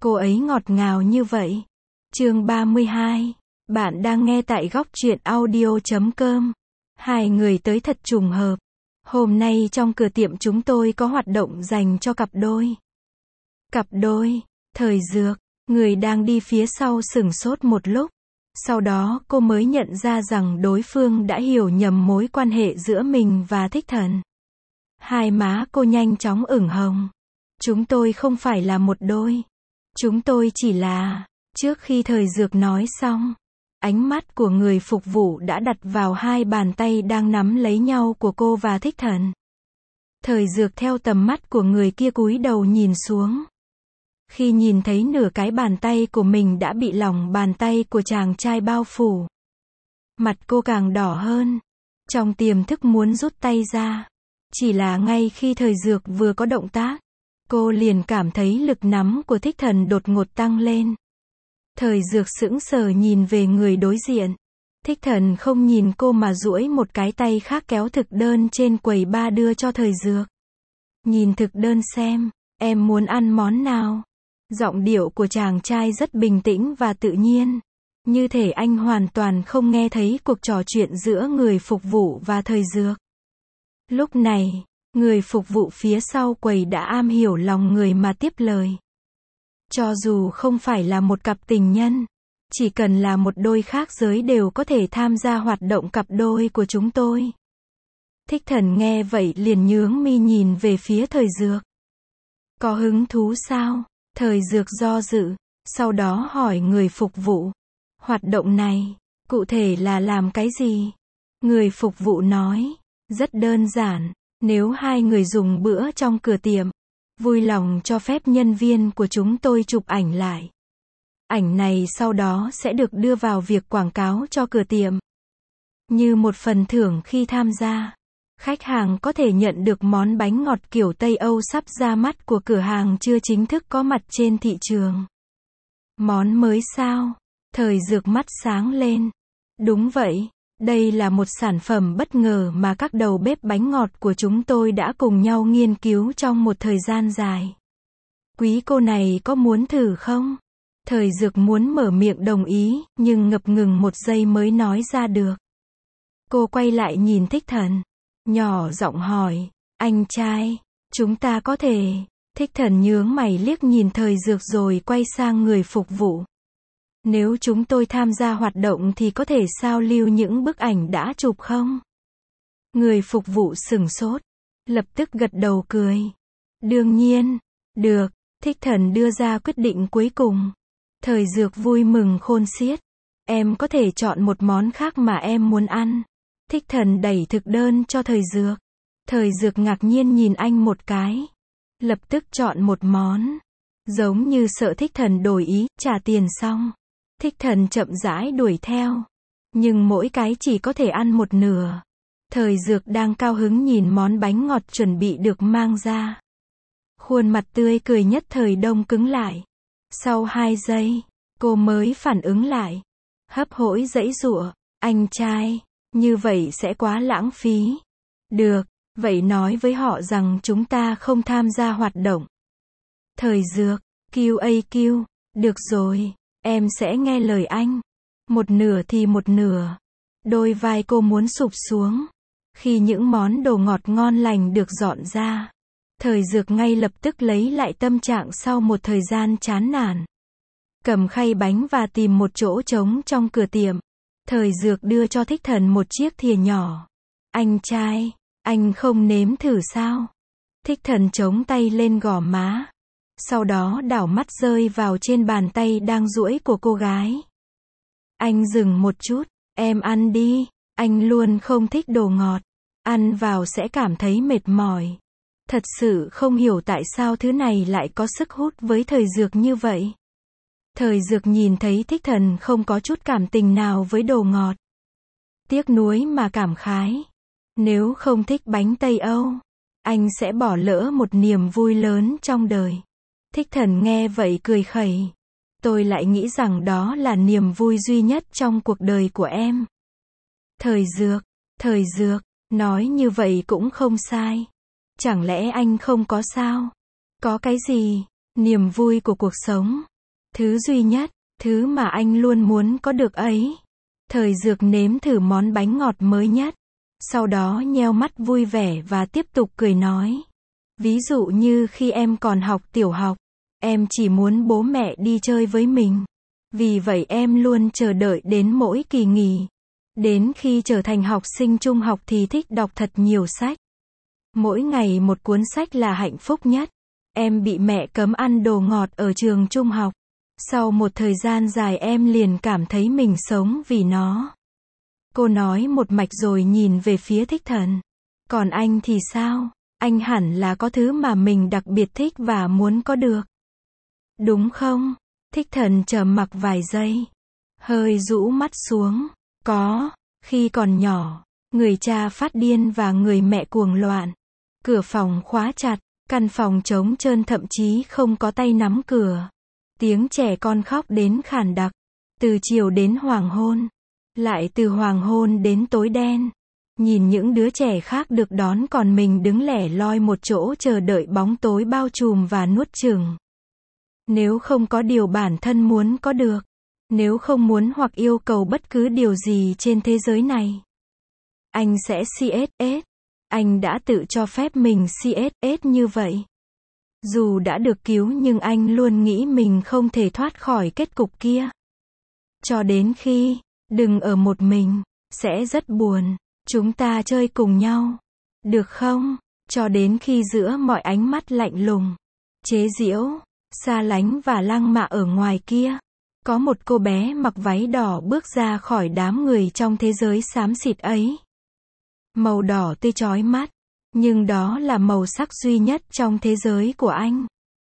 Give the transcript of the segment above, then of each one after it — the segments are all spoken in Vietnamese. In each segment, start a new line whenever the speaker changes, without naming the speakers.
cô ấy ngọt ngào như vậy. Chương 32. Bạn đang nghe tại góc truyện audio.com. Hai người tới thật trùng hợp. Hôm nay trong cửa tiệm chúng tôi có hoạt động dành cho cặp đôi. Cặp đôi, Thời Dược, người đang đi phía sau sửng sốt một lúc. Sau đó cô mới nhận ra rằng đối phương đã hiểu nhầm mối quan hệ giữa mình và Thích Thần. Hai má cô nhanh chóng ửng hồng. Chúng tôi không phải là một đôi. Chúng tôi chỉ là... Trước khi Thời Dược nói xong, ánh mắt của người phục vụ đã đặt vào hai bàn tay đang nắm lấy nhau của cô và Thích Thần. Thời Dược theo tầm mắt của người kia cúi đầu nhìn xuống. Khi nhìn thấy nửa cái bàn tay của mình đã bị lòng bàn tay của chàng trai bao phủ, mặt cô càng đỏ hơn. Trong tiềm thức muốn rút tay ra. Chỉ là ngay khi Thời Dược vừa có động tác, cô liền cảm thấy lực nắm của Thích Thần đột ngột tăng lên. Thời Dược sững sờ nhìn về người đối diện. Thích Thần không nhìn cô mà duỗi một cái tay khác kéo thực đơn trên quầy bar đưa cho Thời Dược. Nhìn thực đơn xem, em muốn ăn món nào? Giọng điệu của chàng trai rất bình tĩnh và tự nhiên. Như thể anh hoàn toàn không nghe thấy cuộc trò chuyện giữa người phục vụ và Thời Dược. Lúc này, người phục vụ phía sau quầy đã am hiểu lòng người mà tiếp lời. Cho dù không phải là một cặp tình nhân, chỉ cần là một đôi khác giới đều có thể tham gia hoạt động cặp đôi của chúng tôi. Thích Thần nghe vậy liền nhướng mi nhìn về phía Thời Dược. Có hứng thú sao? Thời Dược do dự, sau đó hỏi người phục vụ. Hoạt động này, cụ thể là làm cái gì? Người phục vụ nói, rất đơn giản, nếu hai người dùng bữa trong cửa tiệm, vui lòng cho phép nhân viên của chúng tôi chụp ảnh lại. Ảnh này sau đó sẽ được đưa vào việc quảng cáo cho cửa tiệm. Như một phần thưởng khi tham gia, khách hàng có thể nhận được món bánh ngọt kiểu Tây Âu sắp ra mắt của cửa hàng chưa chính thức có mặt trên thị trường. Món mới sao? Thời Dược mắt sáng lên. Đúng vậy, đây là một sản phẩm bất ngờ mà các đầu bếp bánh ngọt của chúng tôi đã cùng nhau nghiên cứu trong một thời gian dài. Quý cô này có muốn thử không? Thời Dược muốn mở miệng đồng ý, nhưng ngập ngừng một giây mới nói ra được. Cô quay lại nhìn Thích Thần, nhỏ giọng hỏi, anh trai, chúng ta có thể... Thích Thần nhướng mày liếc nhìn Thời Dược rồi quay sang người phục vụ. Nếu chúng tôi tham gia hoạt động thì có thể sao lưu những bức ảnh đã chụp không? Người phục vụ sửng sốt, lập tức gật đầu cười. Đương nhiên, được. Thích Thần đưa ra quyết định cuối cùng. Thời Dược vui mừng khôn xiết. Em có thể chọn một món khác mà em muốn ăn. Thích Thần đẩy thực đơn cho Thời Dược. Thời Dược ngạc nhiên nhìn anh một cái. Lập tức chọn một món. Giống như sợ Thích Thần đổi ý, trả tiền xong. Thích Thần chậm rãi đuổi theo. Nhưng mỗi cái chỉ có thể ăn một nửa. Thời Dược đang cao hứng nhìn món bánh ngọt chuẩn bị được mang ra. Khuôn mặt tươi cười nhất thời đông cứng lại. Sau 2 giây, cô mới phản ứng lại. Hấp hối giãy giụa, anh trai, như vậy sẽ quá lãng phí. Được, vậy nói với họ rằng chúng ta không tham gia hoạt động. Thời Dược, QAQ, được rồi, em sẽ nghe lời anh. Một nửa thì một nửa. Đôi vai cô muốn sụp xuống. Khi những món đồ ngọt ngon lành được dọn ra, Thời Dược ngay lập tức lấy lại tâm trạng sau một thời gian chán nản. Cầm khay bánh và tìm một chỗ trống trong cửa tiệm. Thời Dược đưa cho Thích Thần một chiếc thìa nhỏ. Anh trai, anh không nếm thử sao? Thích Thần chống tay lên gò má. Sau đó đảo mắt rơi vào trên bàn tay đang duỗi của cô gái. Anh dừng một chút, em ăn đi, anh luôn không thích đồ ngọt. Ăn vào sẽ cảm thấy mệt mỏi. Thật sự không hiểu tại sao thứ này lại có sức hút với Thời Dược như vậy. Thời Dược nhìn thấy Thích Thần không có chút cảm tình nào với đồ ngọt. Tiếc nuối mà cảm khái. Nếu không thích bánh Tây Âu, anh sẽ bỏ lỡ một niềm vui lớn trong đời. Thích Thần nghe vậy cười khẩy. Tôi lại nghĩ rằng đó là niềm vui duy nhất trong cuộc đời của em. Thời Dược, nói như vậy cũng không sai. Chẳng lẽ anh không có sao? Có cái gì? Niềm vui của cuộc sống. Thứ duy nhất, thứ mà anh luôn muốn có được ấy. Thời Dược nếm thử món bánh ngọt mới nhất. Sau đó nheo mắt vui vẻ và tiếp tục cười nói. Ví dụ như khi em còn học tiểu học, em chỉ muốn bố mẹ đi chơi với mình. Vì vậy em luôn chờ đợi đến mỗi kỳ nghỉ. Đến khi trở thành học sinh trung học thì thích đọc thật nhiều sách. Mỗi ngày một cuốn sách là hạnh phúc nhất. Em bị mẹ cấm ăn đồ ngọt ở trường trung học. Sau một thời gian dài em liền cảm thấy mình sống vì nó. Cô nói một mạch rồi nhìn về phía Thích Thần. Còn anh thì sao? Anh hẳn là có thứ mà mình đặc biệt thích và muốn có được. Đúng không? Thích Thần trầm mặc vài giây. Hơi rũ mắt xuống. Có. Khi còn nhỏ, người cha phát điên và người mẹ cuồng loạn. Cửa phòng khóa chặt. Căn phòng trống trơn thậm chí không có tay nắm cửa. Tiếng trẻ con khóc đến khàn đặc. Từ chiều đến hoàng hôn. Lại từ hoàng hôn đến tối đen. Nhìn những đứa trẻ khác được đón còn mình đứng lẻ loi một chỗ chờ đợi bóng tối bao trùm và nuốt chửng. Nếu không có điều bản thân muốn có được. Nếu không muốn hoặc yêu cầu bất cứ điều gì trên thế giới này. Anh sẽ CSS. Anh đã tự cho phép mình CSS như vậy. Dù đã được cứu nhưng anh luôn nghĩ mình không thể thoát khỏi kết cục kia. Cho đến khi, đừng ở một mình, sẽ rất buồn. Chúng ta chơi cùng nhau. Được không? Cho đến khi giữa mọi ánh mắt lạnh lùng, chế giễu, xa lánh và lăng mạ ở ngoài kia. Có một cô bé mặc váy đỏ bước ra khỏi đám người trong thế giới xám xịt ấy. Màu đỏ tươi chói mắt. Nhưng đó là màu sắc duy nhất trong thế giới của anh.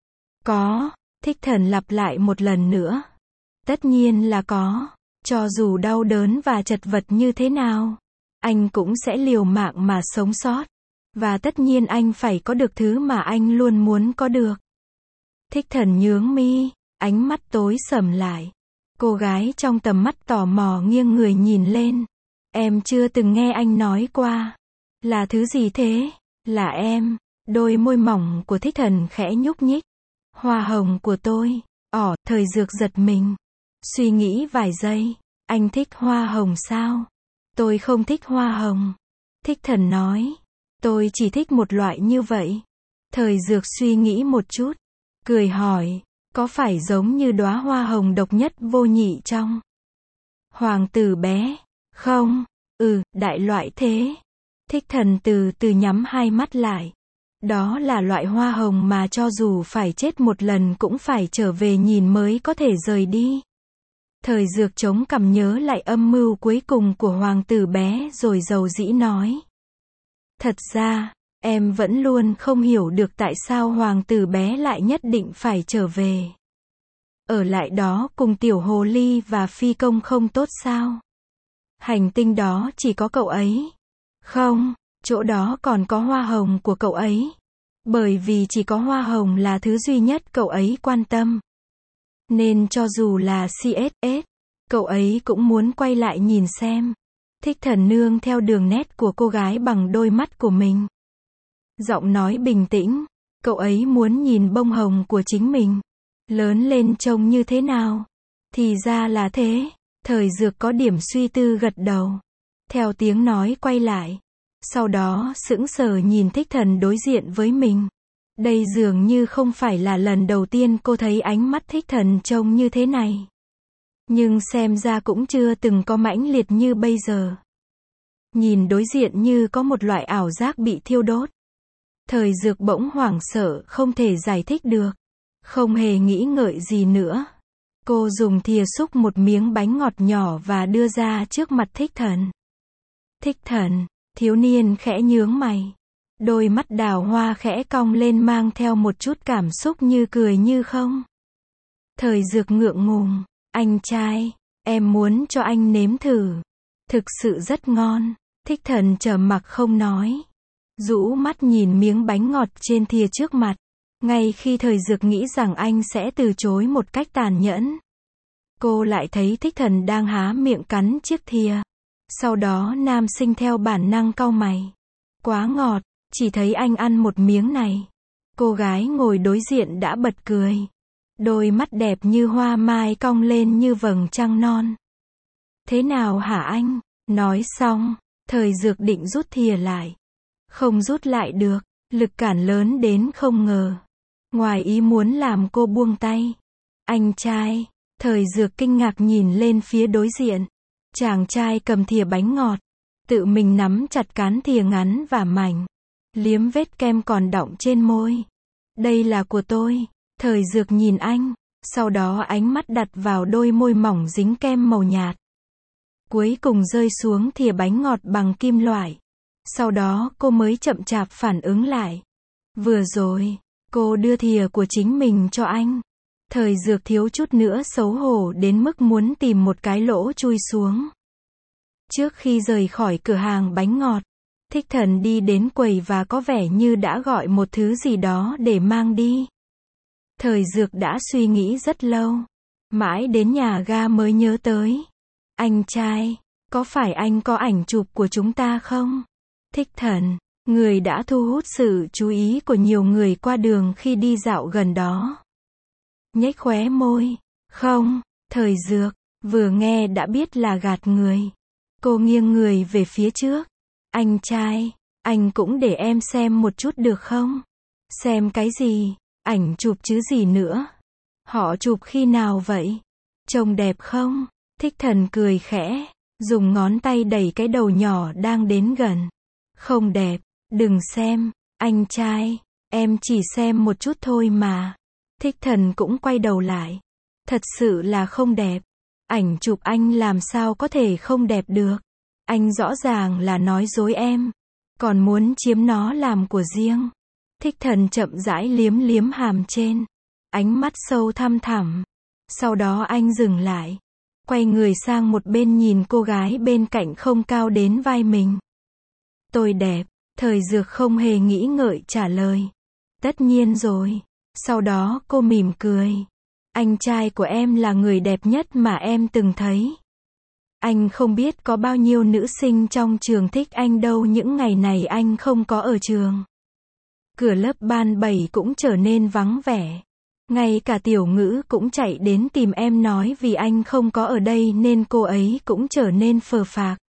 Có. Thích Thần lặp lại một lần nữa. Tất nhiên là có. Cho dù đau đớn và chật vật như thế nào, anh cũng sẽ liều mạng mà sống sót. Và tất nhiên anh phải có được thứ mà anh luôn muốn có được. Thích Thần nhướng mi, ánh mắt tối sầm lại. Cô gái trong tầm mắt tò mò nghiêng người nhìn lên. Em chưa từng nghe anh nói qua. Là thứ gì thế? Là em. Đôi môi mỏng của Thích Thần khẽ nhúc nhích. Hoa hồng của tôi. Thời Dược giật mình. Suy nghĩ vài giây. Anh thích hoa hồng sao? Tôi không thích hoa hồng. Thích Thần nói. Tôi chỉ thích một loại như vậy. Thời Dược suy nghĩ một chút. Cười hỏi. Có phải giống như đóa hoa hồng độc nhất vô nhị trong Hoàng tử bé? Không. Đại loại thế. Thích Thần từ từ nhắm hai mắt lại. Đó là loại hoa hồng mà cho dù phải chết một lần cũng phải trở về nhìn mới có thể rời đi. Thời Dược chống cằm nhớ lại âm mưu cuối cùng của hoàng tử bé rồi dầu dĩ nói. Thật ra, em vẫn luôn không hiểu được tại sao hoàng tử bé lại nhất định phải trở về. Ở lại đó cùng tiểu hồ ly và phi công không tốt sao? Hành tinh đó chỉ có cậu ấy. Không, chỗ đó còn có hoa hồng của cậu ấy. Bởi vì chỉ có hoa hồng là thứ duy nhất cậu ấy quan tâm. Nên cho dù là CSS, cậu ấy cũng muốn quay lại nhìn xem. Thích Thần nương theo đường nét của cô gái bằng đôi mắt của mình. Giọng nói bình tĩnh, cậu ấy muốn nhìn bông hồng của chính mình. Lớn lên trông như thế nào? Thì ra là thế. Thời Dược có điểm suy tư gật đầu. Theo tiếng nói quay lại. Sau đó sững sờ nhìn Thích Thần đối diện với mình. Đây dường như không phải là lần đầu tiên cô thấy ánh mắt Thích Thần trông như thế này. Nhưng xem ra cũng chưa từng có mãnh liệt như bây giờ. Nhìn đối diện như có một loại ảo giác bị thiêu đốt. Thời Dược bỗng hoảng sợ không thể giải thích được. Không hề nghĩ ngợi gì nữa. Cô dùng thìa xúc một miếng bánh ngọt nhỏ và đưa ra trước mặt Thích Thần. Thích Thần, thiếu niên khẽ nhướng mày. Đôi mắt đào hoa khẽ cong lên mang theo một chút cảm xúc như cười như không. Thời Dược ngượng ngùng. Anh trai, em muốn cho anh nếm thử. Thực sự rất ngon. Thích Thần trầm mặc không nói. Rũ mắt nhìn miếng bánh ngọt trên thìa trước mặt. Ngay khi Thời Dược nghĩ rằng anh sẽ từ chối một cách tàn nhẫn. Cô lại thấy Thích Thần đang há miệng cắn chiếc thìa. Sau đó nam sinh theo bản năng cau mày. Quá ngọt, chỉ thấy anh ăn một miếng này. Cô gái ngồi đối diện đã bật cười. Đôi mắt đẹp như hoa mai cong lên như vầng trăng non. Thế nào hả anh? Nói xong, Thời Dược định rút thìa lại. Không rút lại được, lực cản lớn đến không ngờ. Ngoài ý muốn làm cô buông tay. Anh trai, Thời Dược kinh ngạc nhìn lên phía đối diện. Chàng trai cầm thìa bánh ngọt, tự mình nắm chặt cán thìa ngắn và mảnh, liếm vết kem còn đọng trên môi. Đây là của tôi. Thời Dược nhìn anh, sau đó ánh mắt đặt vào đôi môi mỏng dính kem màu nhạt. Cuối cùng rơi xuống thìa bánh ngọt bằng kim loại. Sau đó cô mới chậm chạp phản ứng lại. Vừa rồi, cô đưa thìa của chính mình cho anh. Thời Dược thiếu chút nữa xấu hổ đến mức muốn tìm một cái lỗ chui xuống. Trước khi rời khỏi cửa hàng bánh ngọt, Thích Thần đi đến quầy và có vẻ như đã gọi một thứ gì đó để mang đi. Thời Dược đã suy nghĩ rất lâu, mãi đến nhà ga mới nhớ tới. Anh trai, có phải anh có ảnh chụp của chúng ta không? Thích Thần, người đã thu hút sự chú ý của nhiều người qua đường khi đi dạo gần đó. Nhếch khóe môi. Không. Thời Dược, vừa nghe đã biết là gạt người. Cô nghiêng người về phía trước. Anh trai, anh cũng để em xem một chút được không? Xem cái gì? Ảnh chụp chứ gì nữa? Họ chụp khi nào vậy? Trông đẹp không? Thích Thần cười khẽ, dùng ngón tay đẩy cái đầu nhỏ đang đến gần. Không đẹp, đừng xem, anh trai, em chỉ xem một chút thôi mà. Thích Thần cũng quay đầu lại. Thật sự là không đẹp. Ảnh chụp anh làm sao có thể không đẹp được? Anh rõ ràng là nói dối em, còn muốn chiếm nó làm của riêng. Thích Thần chậm rãi liếm liếm hàm trên, ánh mắt sâu thăm thẳm. Sau đó anh dừng lại, quay người sang một bên nhìn cô gái bên cạnh không cao đến vai mình. Tôi đẹp. Thời Dược không hề nghĩ ngợi trả lời. Tất nhiên rồi. Sau đó cô mỉm cười. Anh trai của em là người đẹp nhất mà em từng thấy. Anh không biết có bao nhiêu nữ sinh trong trường thích anh đâu, những ngày này anh không có ở trường. Cửa lớp ban 7 cũng trở nên vắng vẻ. Ngay cả Tiểu Ngữ cũng chạy đến tìm em nói vì anh không có ở đây nên cô ấy cũng trở nên phờ phạc.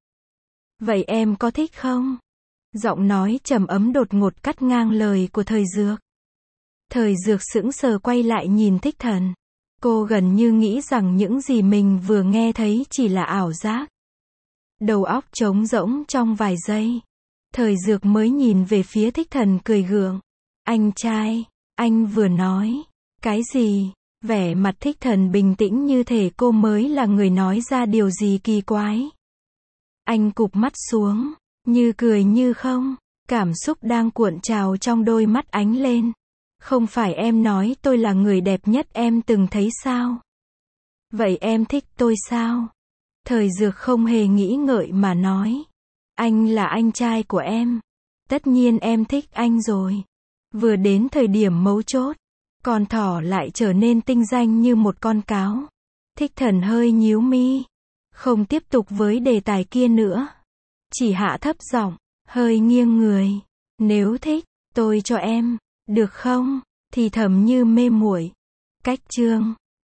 Vậy em có thích không? Giọng nói trầm ấm đột ngột cắt ngang lời của Thời Dược. Thời Dược sững sờ quay lại nhìn Thích Thần. Cô gần như nghĩ rằng những gì mình vừa nghe thấy chỉ là ảo giác. Đầu óc trống rỗng trong vài giây. Thời Dược mới nhìn về phía Thích Thần cười gượng. Anh trai, anh vừa nói. Cái gì? Vẻ mặt Thích Thần bình tĩnh như thể cô mới là người nói ra điều gì kỳ quái. Anh cụp mắt xuống, như cười như không. Cảm xúc đang cuộn trào trong đôi mắt ánh lên. Không phải em nói tôi là người đẹp nhất em từng thấy sao? Vậy em thích tôi sao? Thời Dược không hề nghĩ ngợi mà nói. Anh là anh trai của em. Tất nhiên em thích anh rồi. Vừa đến thời điểm mấu chốt, con thỏ lại trở nên tinh danh như một con cáo. Thích Thần hơi nhíu mi. Không tiếp tục với đề tài kia nữa. Chỉ hạ thấp giọng, hơi nghiêng người. Nếu thích, tôi cho em. Được không? Thì thầm như mê muội. Cách chương